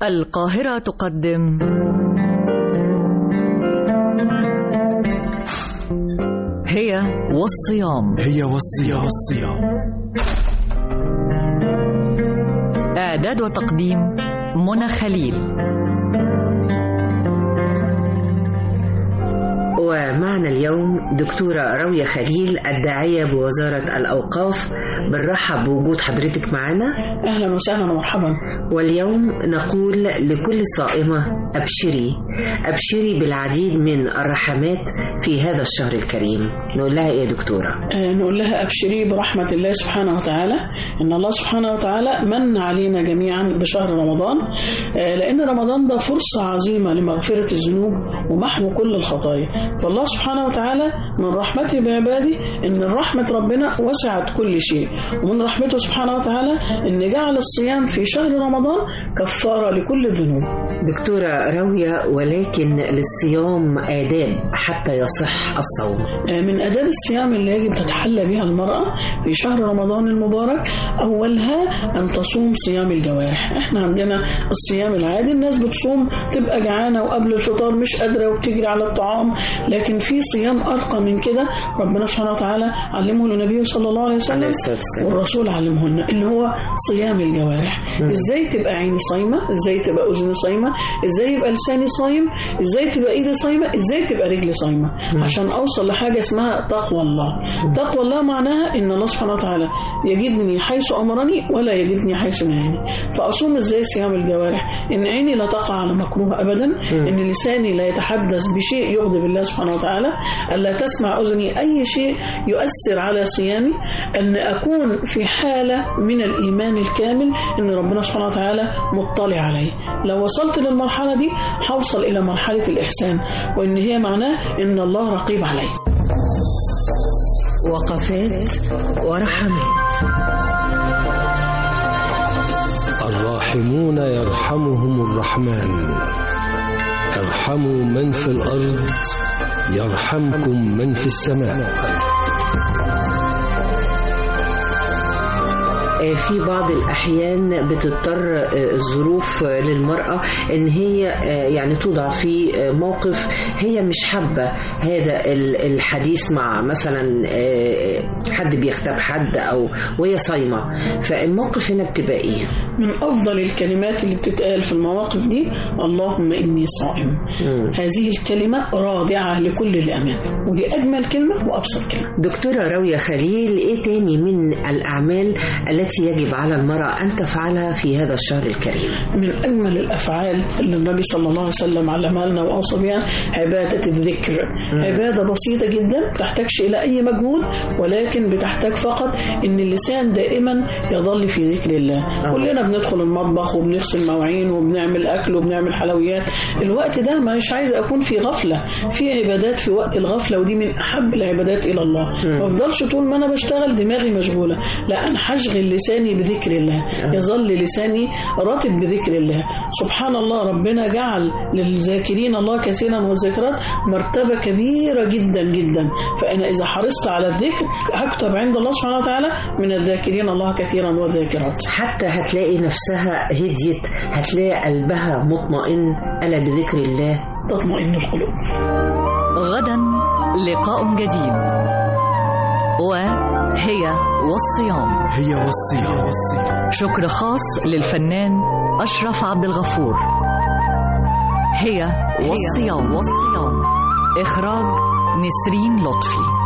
القاهرة تقدم هي والصيام. إعداد وتقديم منى خليل. ومعنا اليوم دكتورة راوية خليل الداعية بوزارة الأوقاف. بنرحب بوجود حضرتك معنا. أهلا وسهلا ومرحبا. واليوم نقول لكل صائمة أبشري بالعديد من الرحمات في هذا الشهر الكريم. نقول لها إيه يا دكتورة؟ نقول لها أبشري برحمة الله سبحانه وتعالى، إن الله سبحانه وتعالى من علينا جميعا بشهر رمضان، لأن رمضان ده فرصة عظيمة لمغفرة الذنوب ومحو كل الخطايا. فالله سبحانه وتعالى من رحمته بعباده إن رحمة ربنا وسعت كل شيء، ومن رحمته سبحانه وتعالى إن جعل الصيام في شهر رمضان كفارة لكل الذنوب. دكتورة راوية، ولكن للصيام آداب حتى يصح الصوم. من آداب الصيام اللي يجب تتحلى بها المرأة في شهر رمضان المبارك أولها أن تصوم صيام الجوارح. احنا عندنا الصيام العادي، الناس بتصوم تبقى جعانة وقبل الفطار مش قادرة وبتجري على الطعام، لكن في صيام أرقى من كده ربنا سبحانه وتعالى علمه للنبي صلى الله عليه وسلم والرسول علمه لنا، اللي هو صيام الجوارح. ازاي تبقى عيني صايمة، ازاي تبقى أذني صايمة، ازاي يبقى لساني صايم، ازاي تبقى ايدي صايمة، ازاي تبقى رجلي صايمة، عشان اوصل لحاجة اسمها تقوى الله. تقوى الله معناها ان الله سبحانه وتعالى يجدني حيث امرني ولا يجدني حيث نهاني. فاصوم ازاي صيام الجوارح؟ ان عيني لا تقع على مكروه ابدا، ان لساني لا يتحدث بشيء يغضب الله سبحانه وتعالى، الا تسمع اذني اي شيء يؤثر على صيامي، ان اكون في حالة من الايمان الكامل ان ربنا سبحانه وتعالى مطلع علي. لو وصلت للمرحلة دي هوصل إلى مرحلة الإحسان، وإن هي معناه إن الله رقيب علي. وقفات ورحمات. الراحمون يرحمهم الرحمن، ارحموا من في الأرض يرحمكم من في السماء. في بعض الأحيان بتضطر الظروف للمرأة إن هي يعني توضع في موقف هي مش حابة هذا الحديث مع مثلا حد بيغتاب حد أو وهي صايمة، فالموقف هنا بتبقى إيه؟ من أفضل الكلمات اللي بتتقال في المواقف دي اللهم إني صائم. هذه الكلمة رادعة لكل الأمان، ودي أجمل كلمة وأبسط كلمة. دكتورة راوية خليل، إيه تاني من الأعمال التي يجب على المرأة أن تفعلها في هذا الشهر الكريم؟ من أجمل الأفعال اللي النبي صلى الله عليه وسلم علمها لنا وأوصى بها عبادة الذكر. عبادة بسيطة جدا، بتحتاجش إلى أي مجهود، ولكن بتحتاج فقط إن اللسان دائما يظل في ذكر الله. كلنا بندخل المطبخ وبنغسل مواعين وبنعمل أكل وبنعمل حلويات، الوقت ده مش عايز أكون في غفلة. في عبادات في وقت الغفلة، ودي من أحب العبادات إلى الله. ما أفضلش طول ما أنا بشتغل دماغي مشغولة، لا، أنا هشغل لساني بذكر الله، يظل لساني راتب بذكر الله. سبحان الله، ربنا جعل للذاكرين الله كثيرا والذاكرات مرتبة كبيرة جدا جدا. فأنا إذا حرصت على الذكر هكتب عند الله سبحانه وتعالى من الذاكرين الله كثيرا والذاكرات. حتى هتلاقي نفسها هديت، هتلاقي قلبها مطمئن، ألا بذكر الله تطمئن القلوب. غدا لقاء جديد، وهي والصيام. شكر خاص للفنان أشرف عبد الغفور. هي والصيام. إخراج نسرين لطفي.